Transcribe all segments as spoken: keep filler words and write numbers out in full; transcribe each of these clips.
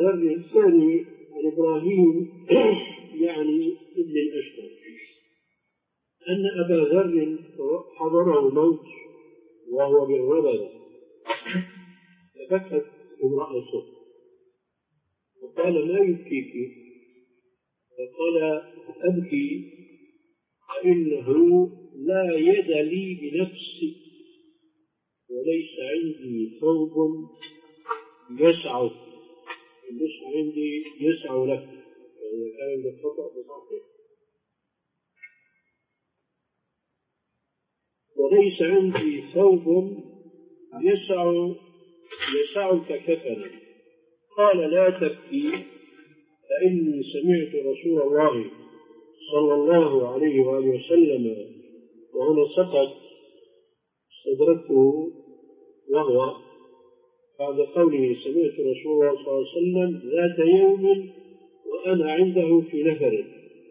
ذر الثاني عن إبراهيم يعني ابن الأشقر أن أبا ذر حضره الموت وهو بالربذ، فبكت امرأته وقال: ما يبكيك؟ فقال: أبكي فإنه لا يد لي بنفسي وليس عندي ثوب يسع، ليس عندي يسع لك، يعني كان عندك خطأ بصحيح، وليس عندي ثوب يسع يسعك كفنا. قال: لا تبكي فإني سمعت رسول الله صلى الله عليه وآله وسلم، وهنا سقط استدركته وهو بعد قوله سمعت رسول الله صلى الله عليه وسلم ذات يوم وأنا عنده في نفر،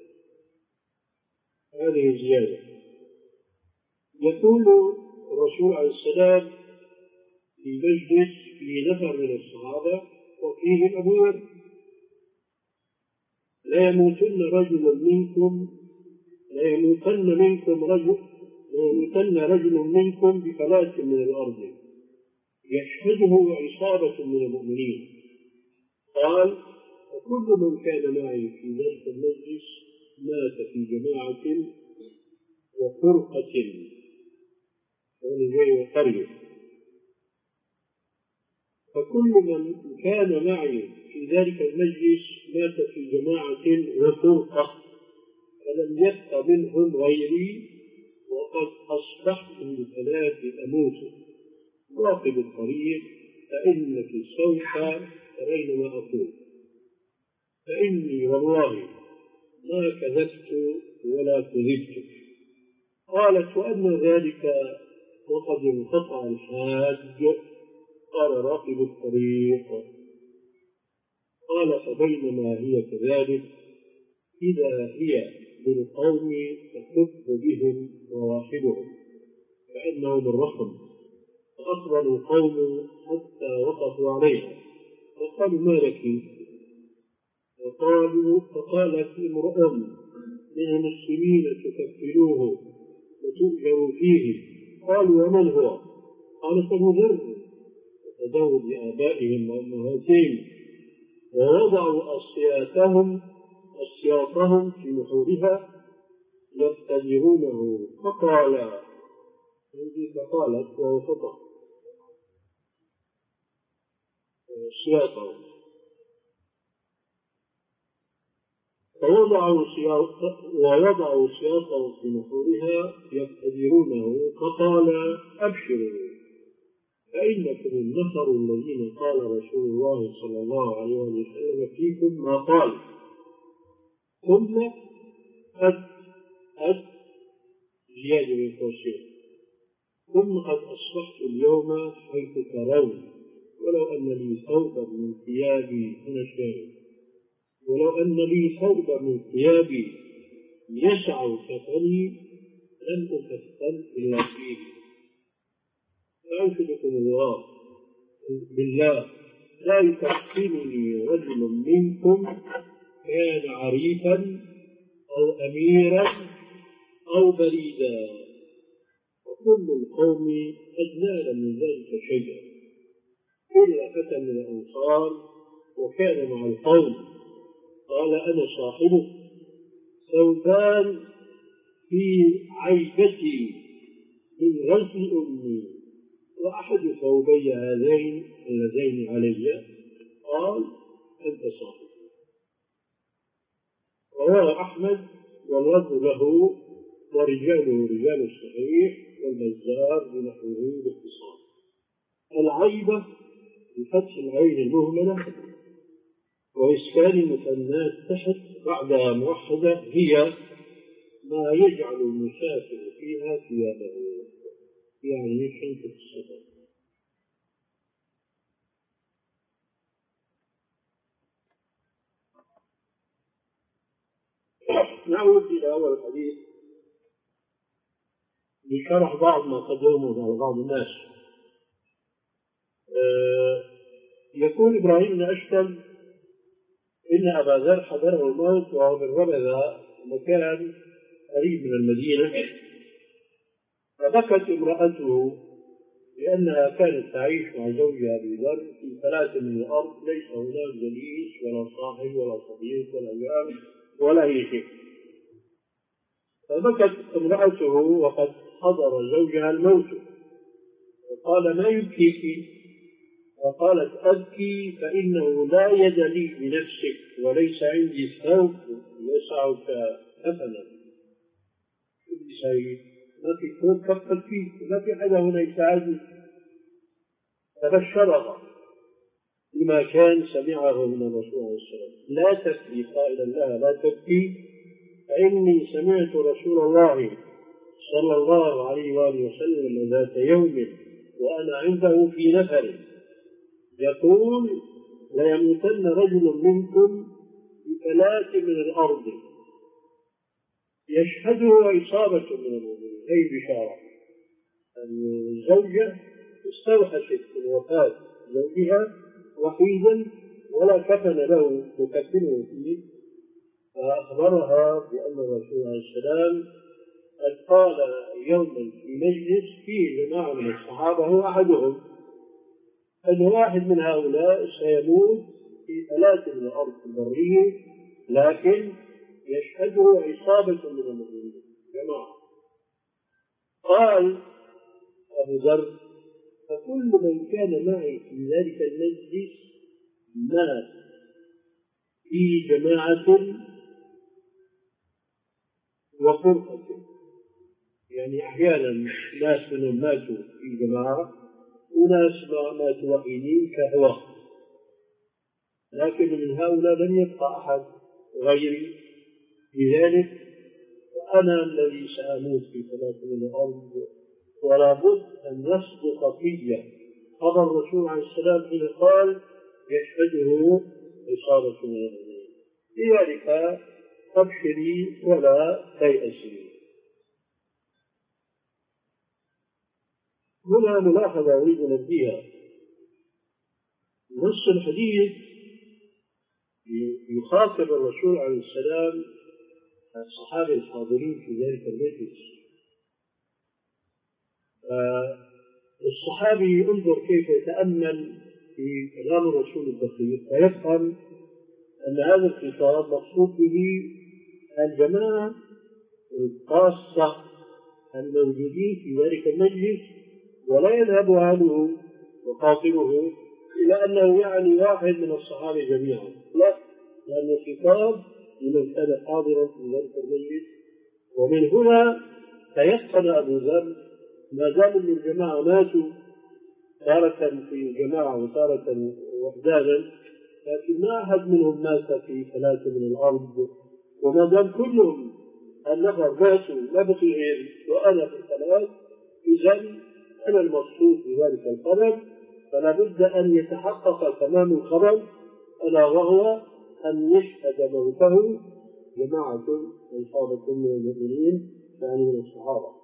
هذه زيادة. يقول الرسول عليه السلام في مجلس في نفر من الصحابة وفيهم أبو ذر: لا يموتن رجل منكم لا يموتن منكم رجل لا يموتن رجل منكم بفلاة من الأرض يشهده عصابة من المؤمنين. قال: وكل من كان معي في ذلك المجلس مات في جماعة وفرقة وقرية. فكل من كان معي في ذلك المجلس مات في جماعة وفرقة، فلم يبق منهم غيري، وقد أصبحت بثلاث أموت. راقب الطريق فإنك سوف ترين ما أقول، فإني والله ما كذبت ولا كذبت. قالت: وأن ذلك وقد انقطع الحاج؟ قال: راقب الطريق. قال: فبينما هي كذلك إذا هي بالقوم تكف بهم رواحلهم كأنهم الرخم، فأقبلوا القوم حتى وقفوا عليها وقالوا: ما لك؟ وقالوا فقالت: امرؤ من المسلمين تكفلوه وتؤجروا فيه. قالوا: ومن هو؟ قالت: أبو ذر. فدعوا بآبائهم وأمهاتهم ووضعوا أصياتهم أصياطهم في نحورها يبتدرونه. فقال فقالت وهو خطأ أصياطهم، فوضعوا ووضعوا سياطهم في نحورها يبتدرونه. فقال: أبشروا فإنكم النفر الذين قال رسول الله صلى الله عليه وسلم فيكم ما قال. ثم قد قد زيادة من قوسين ثم قد أصبحت اليوم حيث ترون، ولو أن لي ثوبا من ثيابي أنا شاهد، ولو أن لي ثوبا من ثيابي يسع كفني لم أكفن إلا فيه. فأنشدكم الله بالله لا يكفنني رجل منكم كان عريفا أو أميرا أو بريدا، وكل القوم قد نال من ذلك شيئا إلا فتى من الأنصار وكان مع القوم. قال: أنا صاحبه ثوبان في عيبتي من غزل أمي، وأحد ثوبي هذين اللذين علي. قال: أنت صاحبه. رواه أحمد واللفظ له ورجاله رجال الصحيح والبزار بنحوه باختصار. العيبة بفتح العين المهملة وإسكان المثنات تحت بعدها موحدة هي ما يجعل المسافر فيها ثيابه، يعني شنطة السفر. نعود إلى أول الحديث لشرح بعض ما قد يرمز على بعض الناس. أه يقول إبراهيم بن أشتم إن أبا ذر حضره الموت وهو بالربذة، مكان قريب من المدينة، فبكت امرأته لأنها كانت تعيش مع زوجها أبي ذر في فلاة من الأرض، ليس هناك جليس ولا صاحب ولا صديق ولا جار ولا أي شيء. فبكت امرأته وقد حضر زوجها الموت، وقال: ما يبكيك؟ فقالت: أبكي فإنه لا يد لي بنفسك وليس عندي ثوب يسعك كفنا. كل شيء ما في ثوب كفت فيه، ما في حدا هنا يساعدني. فبشرها بما كان سمعه من الرسول عليه السلام: لا تبكي، قائلا لها: لا تبكي، فإني سمعت رسول الله صلى الله عليه وآله وسلم ذات يوم وأنا عنده في نفر يقول: ليموتن رجل منكم بفلاة من الأرض يشهده عصابة من المؤمنين. أي بشارة، الزوجة استوحشت من وفاة زوجها وحيدا ولا كفن له تكفنه فيه، فأخبرها بأن الرسول عليه السلام قد قال يوما في مجلس فيه جماعة من الصحابة، هو أحدهم، أن واحد من هؤلاء سيموت في ثلاث من الأرض البرية، لكن يشهده عصابة من المؤمنين جماعة. قال أبو ذر: فكل من كان معي في ذلك المجلس مات في جماعة وفرقة، يعني أحيانا ناس منهم ماتوا في جماعة وناس ماتوا وحيدين كهوى، لكن من هؤلاء لم يبقى أحد غيري في ذلك، وأنا الذي سأموت في ثلاث من الأرض، ولا بد أن يصدق في خبر الرسول عليه السلام حين قال: يشهده عصابة من المؤمنين. لذلك تبشري ولا تيأسي. هنا ملاحظة أريد أن أبديها: نص الحديث يخاطب الرسول عليه السلام الصحابة الحاضرين في ذلك المجلس. الصحابي انظر كيف يتأمل في كلام الرسول الدقيق فيفهم أن هذا الخطاب مقصود به الجماعة الخاصة الموجودين في ذلك المجلس، ولا يذهب أهله وخاطبه إلى أنه يعني واحد من الصحابة جميعا، لا، لأن الخطاب لمن كان حاضرا في ذلك المجلس. ومن هنا تيقن أبو ذر ما دام من الجماعة ماتوا تارة في جماعة وتارة وحدانا، لكن ما أحد منهم مات في ثلاثة من الأرض، وما دام كلهم النفر ماتوا لا بقي غيري وأنا في الثلاث، إذن أنا المقصود بذلك الخبر، فلا بد أن يتحقق تمام الخبر، ألا وهو أن يشهد موته جماعة عصابة من المؤمنين يعني من الصحابة.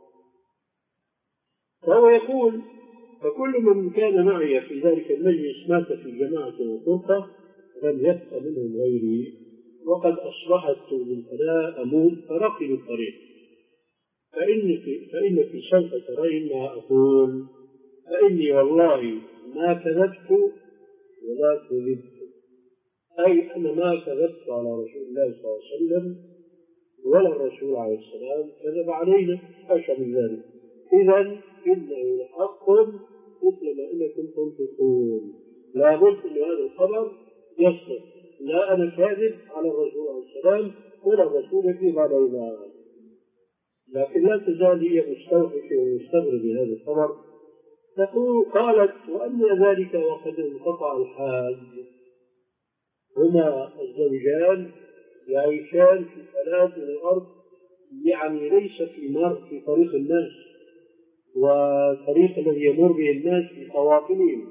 فهو يقول: فكل من كان معي في ذلك المجلس مات في جماعة وفرقة لم يبق منهم غيري، وقد أصبحت بالفناء أموت فرقي الطريق، فإنك, فإنك سوف ترين ما أقول، فإني والله ما كذبت ولا كذبت، أي أنا ما كذبت على رسول الله صلى الله عليه وسلم ولا الرسول عليه السلام كذب علينا، حاشا من ذلك. إذن إنه حق مثل ما إنكم تنطقون، لا بد أن هذا الخبر يصدق، لا أنا كاذب على الرسول عليه السلام ولا الرسول يكذب علينا. لكن لا تزال هي مستوحشة ومستغرب بهذا الخبر. تقول: قالت: وأن ذلك وقد انقطع الحاج، هما الزوجان يعيشان في ثلاث من الأرض، يعني ليس في مر في طريق الناس وطريق الذي يمر به الناس في قوافلهم،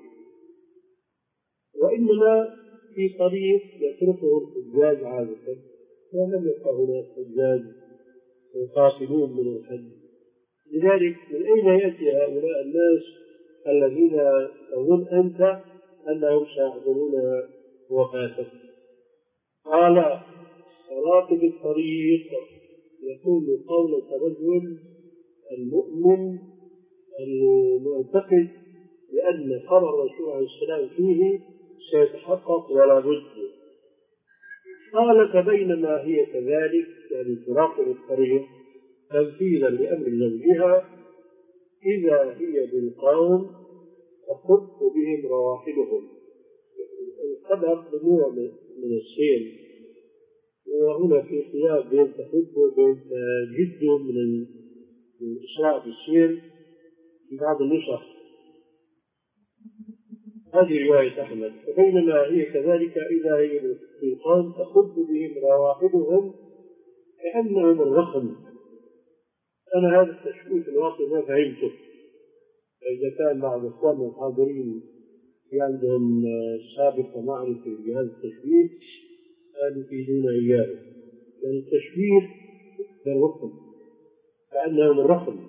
وإنما في طريق يتركه الحجاج عادة، ولم يبقى هناك حجاج يقاتلون من الحج. لذلك من أين يأتي هؤلاء الناس الذين تظن أنت أنهم سيحضرون وفاتك؟ قال الصلاة بالطريق يكون قول الرجل المؤمن المعتقد لأن خبر الرسول عليه السلام فيه سيتحقق ولا بد. قال فبينما هي كذلك يعني تراقب الطريق تنفيذا لأمر زوجها إذا هي بالقوم تخف بهم رواحلهم. قد أقدموا من السير وهنا في خلاف بين تخف وبين جد من الإسراع في السير في بعض النسخ. هذه رواية أحمد. فبينما هي كذلك إذا هي بالقوم تخف بهم رواحلهم كأنهم الرخم. أنا هذا التشبيه في الواقع ما فهمته. إذا كان بعض الإخوان الحاضرين في عندهم سابقة معرفة بهذا التشبيه أن يفيدون إياه. يعني التشبيه بالرخم كأنهم الرخم.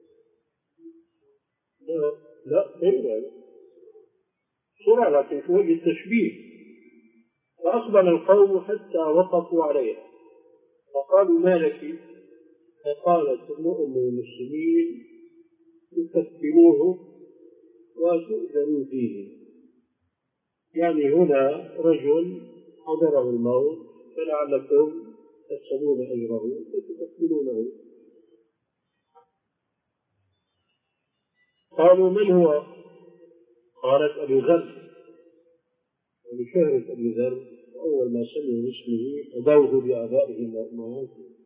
لا لا غير سرعة لكن في وجه التشبيه. فأقبل القوم حتى وقفوا عليها فقالوا ما لك؟ فقالت المؤمن المسلمين تكفلوه وتؤذنوا فيه. يعني هنا رجل حضره الموت فلعلكم تحسبون أجره وتكفلونه. قالوا من هو؟ قالت أبي ذر. ولشهرة أبي ذر أول ما سمعوا اسمه أدوه بآبائهم وأمهاتهم